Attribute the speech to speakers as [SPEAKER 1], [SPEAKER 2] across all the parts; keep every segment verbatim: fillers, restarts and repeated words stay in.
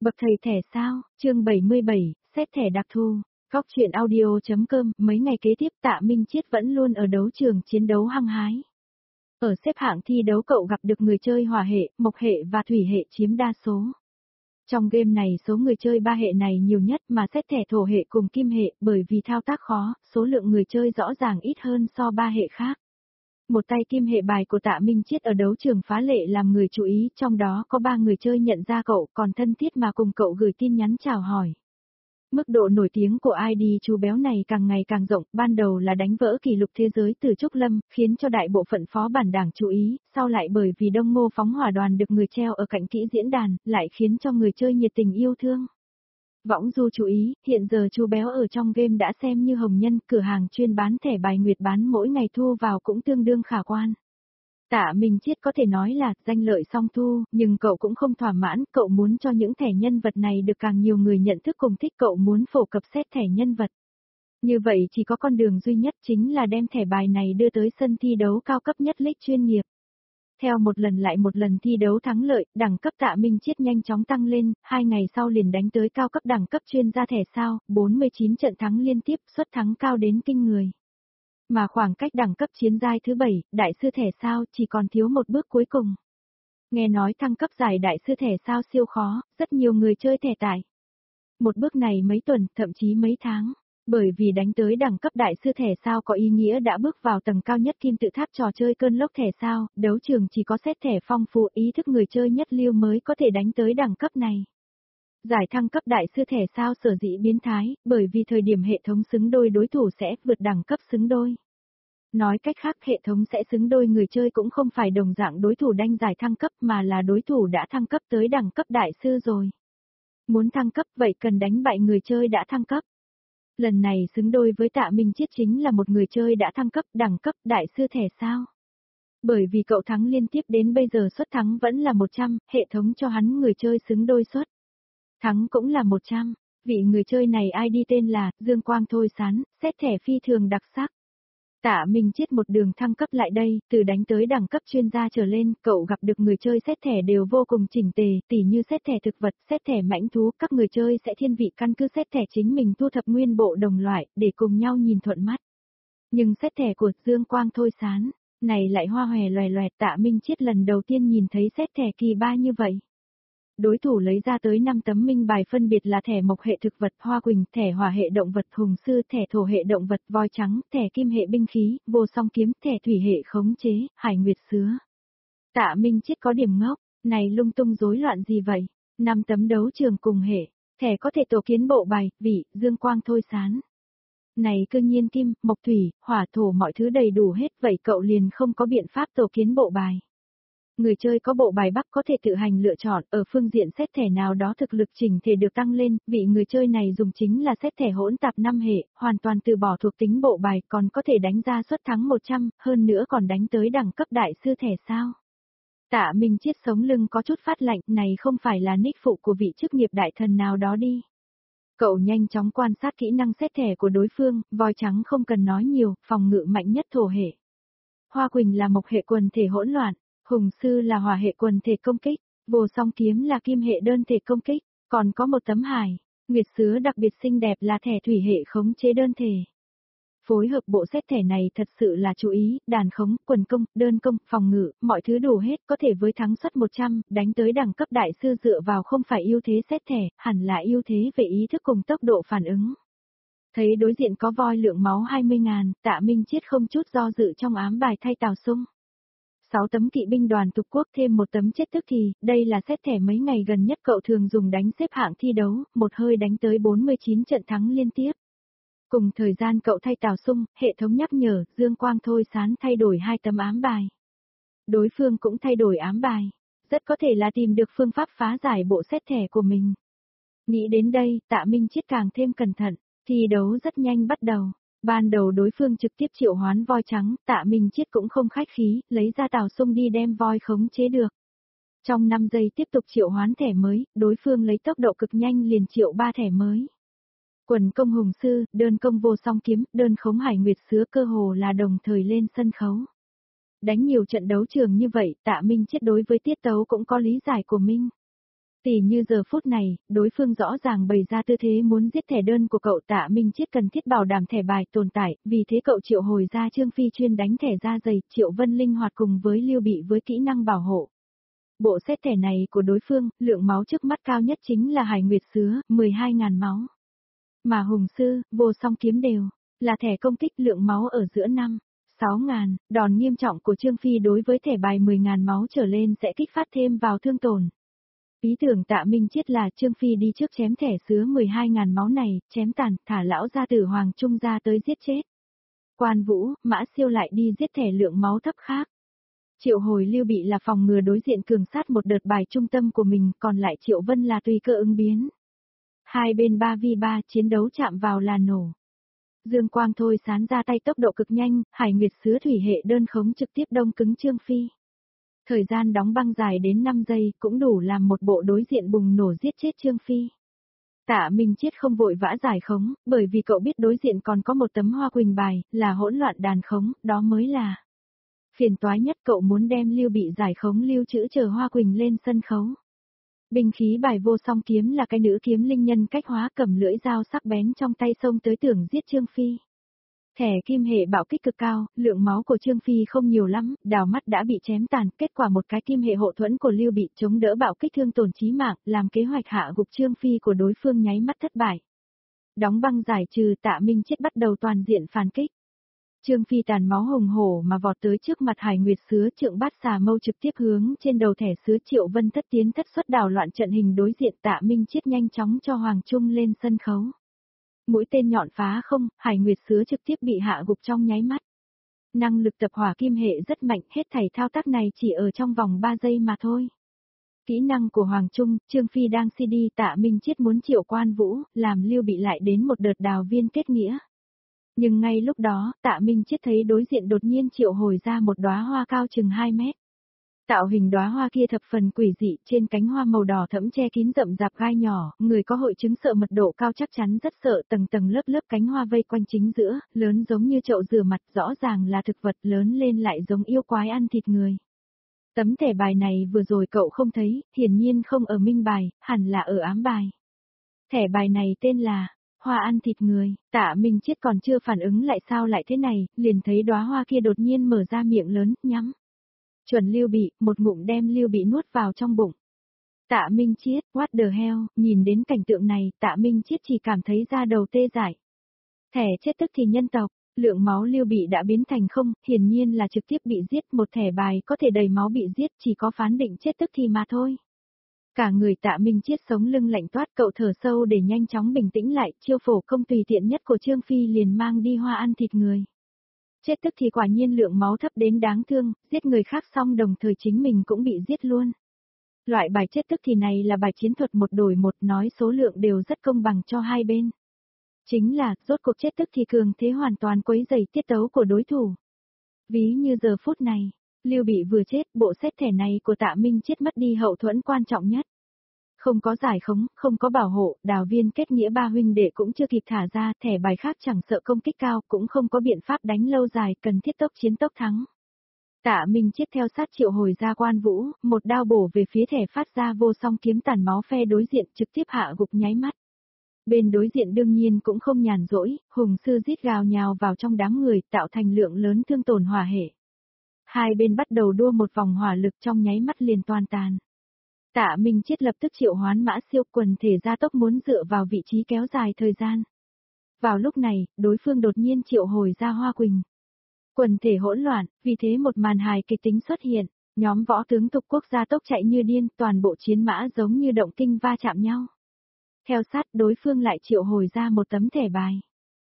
[SPEAKER 1] Bậc thầy thẻ sao, chương bảy mươi bảy, xét thẻ đặc thù. Góc truyện audio.com, mấy ngày kế tiếp Tạ Minh Chiết vẫn luôn ở đấu trường chiến đấu hăng hái. Ở xếp hạng thi đấu cậu gặp được người chơi hỏa hệ, mộc hệ và thủy hệ chiếm đa số. Trong game này số người chơi ba hệ này nhiều nhất mà xét thẻ thổ hệ cùng kim hệ bởi vì thao tác khó, số lượng người chơi rõ ràng ít hơn so ba hệ khác. Một tay kim hệ bài của Tạ Minh Chiết ở đấu trường phá lệ làm người chú ý, trong đó có ba người chơi nhận ra cậu còn thân thiết mà cùng cậu gửi tin nhắn chào hỏi. Mức độ nổi tiếng của i đê chú béo này càng ngày càng rộng, ban đầu là đánh vỡ kỷ lục thế giới từ Trúc Lâm, khiến cho đại bộ phận phó bản đảng chú ý, sau lại bởi vì Đông Ngô phóng hỏa đoàn được người treo ở cạnh kỹ diễn đàn, lại khiến cho người chơi nhiệt tình yêu thương. Võng Du chú ý, hiện giờ chú béo ở trong game đã xem như hồng nhân, cửa hàng chuyên bán thẻ bài nguyệt bán mỗi ngày thu vào cũng tương đương khả quan. Tạ Minh Chiết có thể nói là danh lợi song thu, nhưng cậu cũng không thỏa mãn, cậu muốn cho những thẻ nhân vật này được càng nhiều người nhận thức cùng thích, cậu muốn phổ cập xét thẻ nhân vật. Như vậy chỉ có con đường duy nhất chính là đem thẻ bài này đưa tới sân thi đấu cao cấp nhất League chuyên nghiệp. Theo một lần lại một lần thi đấu thắng lợi, đẳng cấp Tạ Minh Chiết nhanh chóng tăng lên, hai ngày sau liền đánh tới cao cấp đẳng cấp chuyên gia thẻ sao, bốn mươi chín trận thắng liên tiếp, suất thắng cao đến kinh người. Mà khoảng cách đẳng cấp chiến giai thứ bảy, đại sư thẻ sao, chỉ còn thiếu một bước cuối cùng. Nghe nói thăng cấp giải đại sư thẻ sao siêu khó, rất nhiều người chơi thẻ tải. Một bước này mấy tuần, thậm chí mấy tháng. Bởi vì đánh tới đẳng cấp đại sư thẻ sao có ý nghĩa đã bước vào tầng cao nhất kim tự tháp trò chơi cơn lốc thẻ sao, đấu trường chỉ có xét thẻ phong phú ý thức người chơi nhất lưu mới có thể đánh tới đẳng cấp này. Giải thăng cấp đại sư thẻ sao sở dĩ biến thái, bởi vì thời điểm hệ thống xứng đôi đối thủ sẽ vượt đẳng cấp xứng đôi. Nói cách khác hệ thống sẽ xứng đôi người chơi cũng không phải đồng dạng đối thủ đanh giải thăng cấp mà là đối thủ đã thăng cấp tới đẳng cấp đại sư rồi. Muốn thăng cấp vậy cần đánh bại người chơi đã thăng cấp. Lần này xứng đôi với Tạ Minh Chiết chính là một người chơi đã thăng cấp đẳng cấp đại sư thẻ sao. Bởi vì cậu thắng liên tiếp đến bây giờ suất thắng vẫn là một trăm, hệ thống cho hắn người chơi xứng đôi suất. Thắng cũng là một trăm, vị người chơi này i đê tên là Dương Quang Thôi Sán, xét thẻ phi thường đặc sắc. Tạ Minh Chiết một đường thăng cấp lại đây, từ đánh tới đẳng cấp chuyên gia trở lên, cậu gặp được người chơi xét thẻ đều vô cùng chỉnh tề, tỉ như xét thẻ thực vật, xét thẻ mãnh thú, các người chơi sẽ thiên vị căn cứ xét thẻ chính mình thu thập nguyên bộ đồng loại, để cùng nhau nhìn thuận mắt. Nhưng xét thẻ của Dương Quang Thôi Sán, này lại hoa hòe loè loẹt. Tạ Minh Chiết lần đầu tiên nhìn thấy xét thẻ kỳ ba như vậy. Đối thủ lấy ra tới năm tấm minh bài phân biệt là thẻ mộc hệ thực vật Hoa Quỳnh, thẻ hỏa hệ động vật Hùng Sư, thẻ thổ hệ động vật Voi Trắng, thẻ kim hệ binh khí, Vô Song Kiếm, thẻ thủy hệ khống chế, Hải Nguyệt Sứa. Tạ Minh Chiết có điểm ngốc, này lung tung rối loạn gì vậy? Năm tấm đấu trường cùng hệ, thẻ có thể tổ kiến bộ bài, vị, Dương Quang Thôi Sán. Này cương nhiên kim, mộc thủy, hỏa thổ mọi thứ đầy đủ hết vậy cậu liền không có biện pháp tổ kiến bộ bài. Người chơi có bộ bài bắc có thể tự hành lựa chọn, ở phương diện xét thẻ nào đó thực lực chỉnh thể được tăng lên, vị người chơi này dùng chính là xét thẻ hỗn tạp năm hệ, hoàn toàn từ bỏ thuộc tính bộ bài còn có thể đánh ra suất thắng một trăm, hơn nữa còn đánh tới đẳng cấp đại sư thẻ sao. Tạ Minh Chiết sống lưng có chút phát lạnh, này không phải là nick phụ của vị chức nghiệp đại thần nào đó đi. Cậu nhanh chóng quan sát kỹ năng xét thẻ của đối phương, Voi Trắng không cần nói nhiều, phòng ngự mạnh nhất thổ hệ. Hoa Quỳnh là mộc hệ quần thể hỗn loạn. Hùng Sư là hỏa hệ quần thể công kích, Vô Song Kiếm là kim hệ đơn thể công kích, còn có một tấm Hải Nguyệt Sứa đặc biệt xinh đẹp là thẻ thủy hệ khống chế đơn thể. Phối hợp bộ xét thẻ này thật sự là chú ý, đàn khống, quần công, đơn công, phòng ngự, mọi thứ đủ hết có thể với thắng suất một trăm, đánh tới đẳng cấp đại sư dựa vào không phải ưu thế xét thẻ, hẳn là ưu thế về ý thức cùng tốc độ phản ứng. Thấy đối diện có voi lượng máu hai mươi ngàn, Tạ Minh Chiết không chút do dự trong ám bài thay Tào Sung. sáu tấm kỵ binh đoàn tục quốc thêm một tấm chết tức thì, đây là xét thẻ mấy ngày gần nhất cậu thường dùng đánh xếp hạng thi đấu, một hơi đánh tới bốn mươi chín trận thắng liên tiếp. Cùng thời gian cậu thay Tào Sung, hệ thống nhắc nhở, Dương Quang Thôi Sán thay đổi hai tấm ám bài. Đối phương cũng thay đổi ám bài, rất có thể là tìm được phương pháp phá giải bộ xét thẻ của mình. Nghĩ đến đây, Tạ Minh Chiết càng thêm cẩn thận, thi đấu rất nhanh bắt đầu. Ban đầu đối phương trực tiếp triệu hoán voi trắng, Tạ Minh Chiết cũng không khách khí, lấy ra Tào Sung đi đem voi khống chế được. Trong năm giây tiếp tục triệu hoán thẻ mới, đối phương lấy tốc độ cực nhanh liền triệu ba thẻ mới. Quần công Hùng Sư, đơn công Vô Song Kiếm, đơn khống Hải Nguyệt Sứa cơ hồ là đồng thời lên sân khấu. Đánh nhiều trận đấu trường như vậy, Tạ Minh Chiết đối với tiết tấu cũng có lý giải của mình. Tỉ như giờ phút này, đối phương rõ ràng bày ra tư thế muốn giết thẻ đơn của cậu Tạ Minh Chiết cần thiết bảo đảm thẻ bài tồn tại, vì thế cậu triệu hồi ra Trương Phi chuyên đánh thẻ da dày, Triệu Vân linh hoạt cùng với Lưu Bị với kỹ năng bảo hộ. Bộ xét thẻ này của đối phương, lượng máu trước mắt cao nhất chính là Hải Nguyệt Sứa, mười hai nghìn máu. Mà Hùng Sư, Vô Song Kiếm đều, là thẻ công kích lượng máu ở giữa năm, sáu nghìn, đòn nghiêm trọng của Trương Phi đối với thẻ bài mười nghìn máu trở lên sẽ kích phát thêm vào thương tổn. Ý tưởng Tạ Minh Chiết là Trương Phi đi trước chém thẻ sứa mười hai nghìn máu này, chém tàn, thả lão gia tử Hoàng Trung ra tới giết chết. Quan Vũ, Mã Siêu lại đi giết thẻ lượng máu thấp khác. Triệu hồi Lưu Bị là phòng ngừa đối diện cường sát một đợt bài trung tâm của mình, còn lại Triệu Vân là tùy cơ ứng biến. Hai bên ba vi ba chiến đấu chạm vào là nổ. Dương Quang thôi sán ra tay tốc độ cực nhanh, Hải Nguyệt Sứa thủy hệ đơn khống trực tiếp đông cứng Trương Phi. Thời gian đóng băng dài đến năm giây cũng đủ làm một bộ đối diện bùng nổ giết chết Trương Phi. Tạ Minh Chiết không vội vã giải khống, bởi vì cậu biết đối diện còn có một tấm hoa quỳnh bài, là hỗn loạn đàn khống, đó mới là phiền toái nhất. Cậu muốn đem Lưu Bị giải khống lưu trữ chờ hoa quỳnh lên sân khấu. Binh khí bài Vô Song Kiếm là cái nữ kiếm linh nhân cách hóa, cầm lưỡi dao sắc bén trong tay xông tới tưởng giết Trương Phi. Thẻ kim hệ bạo kích cực cao, lượng máu của Trương Phi không nhiều lắm, đào mắt đã bị chém tàn, kết quả một cái kim hệ hộ thuẫn của Lưu Bị chống đỡ bạo kích thương tổn chí mạng, làm kế hoạch hạ gục Trương Phi của đối phương nháy mắt thất bại. Đóng băng giải trừ, Tạ Minh Chiết bắt đầu toàn diện phản kích. Trương Phi tàn máu hùng hổ mà vọt tới trước mặt Hải Nguyệt Sứa, trượng bát xà mâu trực tiếp hướng trên đầu thẻ sứa. Triệu Vân thất tiến thất xuất đảo loạn trận hình đối diện, Tạ Minh Chiết nhanh chóng cho Hoàng Trung lên sân khấu. Mũi tên nhọn phá không, Hải Nguyệt Sứa trực tiếp bị hạ gục trong nháy mắt. Năng lực tập hỏa kim hệ rất mạnh, hết thảy thao tác này chỉ ở trong vòng ba giây mà thôi. Kỹ năng của Hoàng Trung, Trương Phi đang xê đê, Tạ Minh Chiết muốn triệu Quan Vũ, làm Lưu Bị lại đến một đợt đào viên kết nghĩa. Nhưng ngay lúc đó, Tạ Minh Chiết thấy đối diện đột nhiên triệu hồi ra một đóa hoa cao chừng hai mét. Tạo hình đóa hoa kia thập phần quỷ dị, trên cánh hoa màu đỏ thẫm che kín rậm rạp gai nhỏ, người có hội chứng sợ mật độ cao chắc chắn rất sợ, tầng tầng lớp lớp cánh hoa vây quanh chính giữa, lớn giống như chậu rửa mặt, rõ ràng là thực vật, lớn lên lại giống yêu quái ăn thịt người. Tấm thẻ bài này vừa rồi cậu không thấy, hiển nhiên không ở minh bài, hẳn là ở ám bài. Thẻ bài này tên là hoa ăn thịt người. Tạ Minh Chiết còn chưa phản ứng lại sao lại thế này, liền thấy đóa hoa kia đột nhiên mở ra miệng lớn, nhắm. Chuẩn Lưu Bị, một ngụm đem Lưu Bị nuốt vào trong bụng. Tạ Minh Chiết, what the hell, nhìn đến cảnh tượng này, Tạ Minh Chiết chỉ cảm thấy da đầu tê dại. Thẻ chết tức thì nhân tộc, lượng máu Lưu Bị đã biến thành không, hiển nhiên là trực tiếp bị giết, một thẻ bài có thể đầy máu bị giết, chỉ có phán định chết tức thì mà thôi. Cả người Tạ Minh Chiết sống lưng lạnh toát, cậu thở sâu để nhanh chóng bình tĩnh lại, chiêu phổ công tùy tiện nhất của Trương Phi liền mang đi hoa ăn thịt người. Chết tức thì quả nhiên lượng máu thấp đến đáng thương, giết người khác xong đồng thời chính mình cũng bị giết luôn. Loại bài chết tức thì này là bài chiến thuật một đổi một, nói số lượng đều rất công bằng cho hai bên. Chính là, rốt cuộc chết tức thì cường thế hoàn toàn quấy rầy tiết tấu của đối thủ. Ví như giờ phút này, Lưu Bị vừa chết, bộ xét thẻ này của Tạ Minh Chiết mất đi hậu thuẫn quan trọng nhất. Không có giải khống, không có bảo hộ, đào viên kết nghĩa ba huynh đệ cũng chưa kịp thả ra, thẻ bài khác chẳng sợ công kích cao, cũng không có biện pháp đánh lâu dài, cần thiết tốc chiến tốc thắng. Tạ Minh Chiết theo sát triệu hồi ra Quan Vũ, một đao bổ về phía thẻ phát ra Vô Song Kiếm, tàn máu phe đối diện trực tiếp hạ gục nháy mắt. Bên đối diện đương nhiên cũng không nhàn rỗi, hùng sư rít gào nhào vào trong đám người, tạo thành lượng lớn thương tổn hỏa hệ. Hai bên bắt đầu đua một vòng hỏa lực, trong nháy mắt liền toàn tàn. Tạ Minh Chiết lập tức triệu hoán Mã Siêu, quần thể gia tốc muốn dựa vào vị trí kéo dài thời gian. Vào lúc này, đối phương đột nhiên triệu hồi ra Hoa Quỳnh. Quần thể hỗn loạn, vì thế một màn hài kịch tính xuất hiện, nhóm võ tướng tục quốc gia tốc chạy như điên, toàn bộ chiến mã giống như động kinh va chạm nhau. Theo sát, đối phương lại triệu hồi ra một tấm thẻ bài.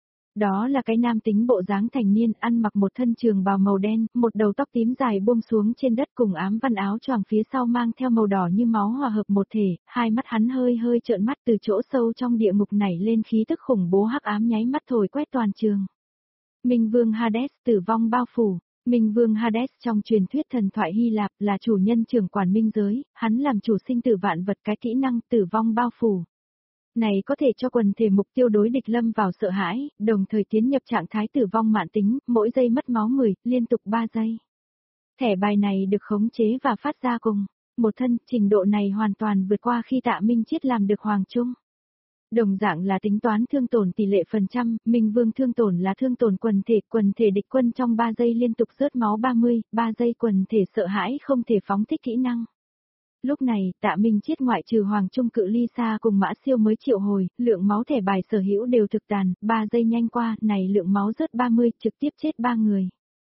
[SPEAKER 1] Đó là cái nam tính bộ dáng thành niên, ăn mặc một thân trường bào màu đen, một đầu tóc tím dài buông xuống trên đất cùng ám văn áo choàng phía sau mang theo màu đỏ như máu hòa hợp một thể, hai mắt hắn hơi hơi trợn mắt, từ chỗ sâu trong địa ngục nảy lên khí tức khủng bố hắc ám nháy mắt thổi quét toàn trường. Minh Vương Hades, tử vong bao phủ. Minh Vương Hades trong truyền thuyết thần thoại Hy Lạp là chủ nhân trưởng quản minh giới, hắn làm chủ sinh tử vạn vật, cái kỹ năng tử vong bao phủ này có thể cho quần thể mục tiêu đối địch lâm vào sợ hãi, đồng thời tiến nhập trạng thái tử vong mãn tính, mỗi giây mất máu mười, liên tục ba giây. Thẻ bài này được khống chế và phát ra cùng một thân, trình độ này hoàn toàn vượt qua khi Tạ Minh Chiết làm được Hoàng Trung. Đồng dạng là tính toán thương tổn tỷ lệ phần trăm, Minh Vương thương tổn là thương tổn quần thể, quần thể địch quân trong ba giây liên tục rớt máu ba mươi, ba giây quần thể sợ hãi không thể phóng thích kỹ năng. Lúc này, Tạ Minh Chiết ngoại trừ Hoàng Trung cự ly xa cùng Mã Siêu mới triệu hồi, lượng máu thẻ bài sở hữu đều thực tàn, ba giây nhanh qua, này lượng máu rớt ba mươi, trực tiếp chết ba người.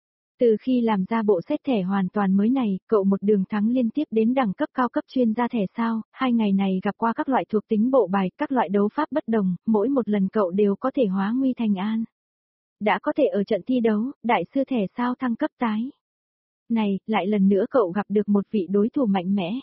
[SPEAKER 1] Từ khi làm ra bộ xét thẻ hoàn toàn mới này, cậu một đường thắng liên tiếp đến đẳng cấp cao cấp chuyên gia thẻ sao, hai ngày này gặp qua các loại thuộc tính bộ bài, các loại đấu pháp bất đồng, mỗi một lần cậu đều có thể hóa nguy thành an. Đã có thể ở trận thi đấu, đại sư thẻ sao thăng cấp tái. Này, lại lần nữa cậu gặp được một vị đối thủ mạnh mẽ.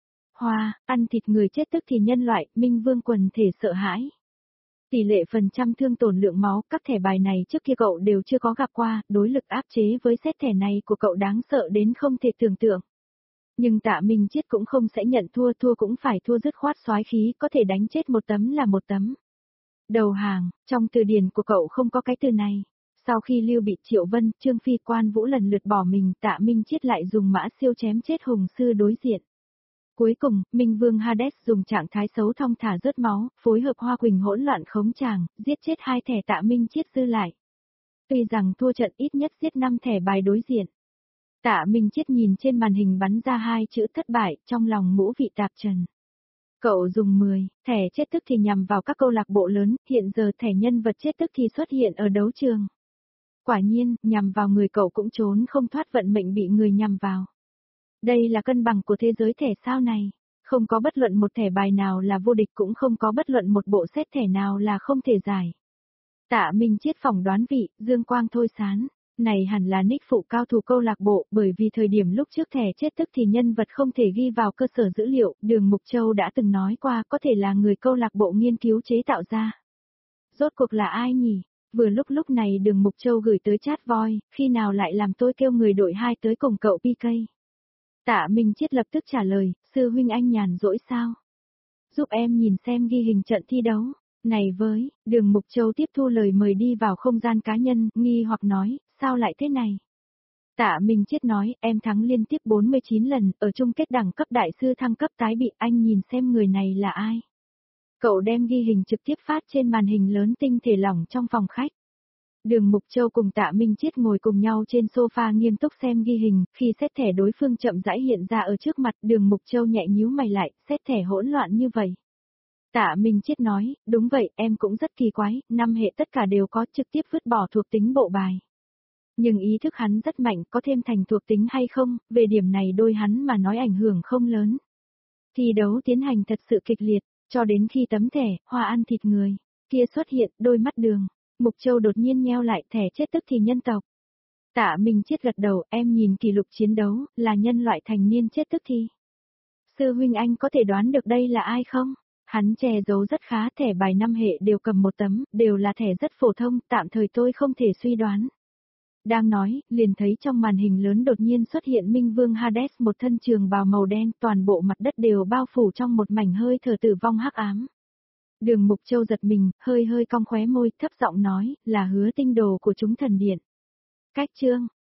[SPEAKER 1] Hoa, ăn thịt người chết tức thì nhân loại, Minh Vương quần thể sợ hãi. Tỷ lệ phần trăm thương tổn lượng máu, các thẻ bài này trước kia cậu đều chưa có gặp qua, đối lực áp chế với set thẻ này của cậu đáng sợ đến không thể tưởng tượng. Nhưng Tạ Minh Chiết cũng không sẽ nhận thua, thua cũng phải thua dứt khoát soái khí, có thể đánh chết một tấm là một tấm. Đầu hàng, trong từ điển của cậu không có cái từ này. Sau khi Lưu bị Triệu Vân, Trương Phi Quan Vũ lần lượt bỏ mình, Tạ Minh Chiết lại dùng Mã Siêu chém chết Hùng Sư đối diện. Cuối cùng, Minh Vương Hades dùng trạng thái xấu thong thả rớt máu, phối hợp Hoa Quỳnh hỗn loạn khống tràng, giết chết hai thẻ Tạ Minh Chiết dư lại. Tuy rằng thua trận ít nhất giết năm thẻ bài đối diện. Tạ Minh Chiết nhìn trên màn hình bắn ra hai chữ thất bại, trong lòng ngũ vị tạp trần. Cậu dùng mười, thẻ chết tức thì nhằm vào các câu lạc bộ lớn, hiện giờ thẻ nhân vật chết tức thì xuất hiện ở đấu trường. Quả nhiên, nhằm vào người cậu cũng trốn không thoát vận mệnh bị người nhằm vào. Đây là cân bằng của thế giới thẻ sao này. Không có bất luận một thẻ bài nào là vô địch, cũng không có bất luận một bộ xét thẻ nào là không thể giải. Tạ Minh Chiết phỏng đoán vị, Dương Quang thôi sán. Này hẳn là nick phụ cao thủ câu lạc bộ, bởi vì thời điểm lúc trước thẻ chết tức thì nhân vật không thể ghi vào cơ sở dữ liệu, Đường Mục Châu đã từng nói qua có thể là người câu lạc bộ nghiên cứu chế tạo ra. Rốt cuộc là ai nhỉ? Vừa lúc lúc này Đường Mục Châu gửi tới chat voi, khi nào lại làm tôi kêu người đội hai tới cùng cậu pê ca. Tạ Minh Chiết lập tức trả lời, sư huynh anh nhàn rỗi sao? Giúp em nhìn xem ghi hình trận thi đấu. Này với, Đường Mục Châu tiếp thu lời mời đi vào không gian cá nhân, nghi hoặc nói, sao lại thế này? Tạ Minh Chiết nói, em thắng liên tiếp bốn mươi chín lần, ở chung kết đẳng cấp đại sư thăng cấp tái bị, anh nhìn xem người này là ai? Cậu đem ghi hình trực tiếp phát trên màn hình lớn tinh thể lỏng trong phòng khách. Đường Mục Châu cùng Tạ Minh Chiết ngồi cùng nhau trên sofa nghiêm túc xem ghi hình, khi xét thẻ đối phương chậm rãi hiện ra ở trước mặt, Đường Mục Châu nhẹ nhíu mày lại, xét thẻ hỗn loạn như vậy. Tạ Minh Chiết nói, đúng vậy, em cũng rất kỳ quái, năm hệ tất cả đều có, trực tiếp vứt bỏ thuộc tính bộ bài. Nhưng ý thức hắn rất mạnh, có thêm thành thuộc tính hay không, về điểm này đôi hắn mà nói ảnh hưởng không lớn. Thi đấu tiến hành thật sự kịch liệt, cho đến khi tấm thẻ, hoa ăn thịt người, kia xuất hiện, đôi mắt Đường Mục Châu đột nhiên nheo lại, thẻ chết tức thì nhân tộc. Tạ Minh Chiết gật đầu, em nhìn kỷ lục chiến đấu, là nhân loại thành niên chết tức thì. Sư huynh anh có thể đoán được đây là ai không? Hắn che giấu rất khá, thẻ bài năm hệ đều cầm một tấm, đều là thẻ rất phổ thông, tạm thời tôi không thể suy đoán. Đang nói, liền thấy trong màn hình lớn đột nhiên xuất hiện Minh Vương Hades, một thân trường bào màu đen, toàn bộ mặt đất đều bao phủ trong một mảnh hơi thở tử vong hắc ám. Đường Mục Châu giật mình, hơi hơi cong khóe môi, thấp giọng nói, là Hứa Tinh Đồ của chúng thần điện. Cách chương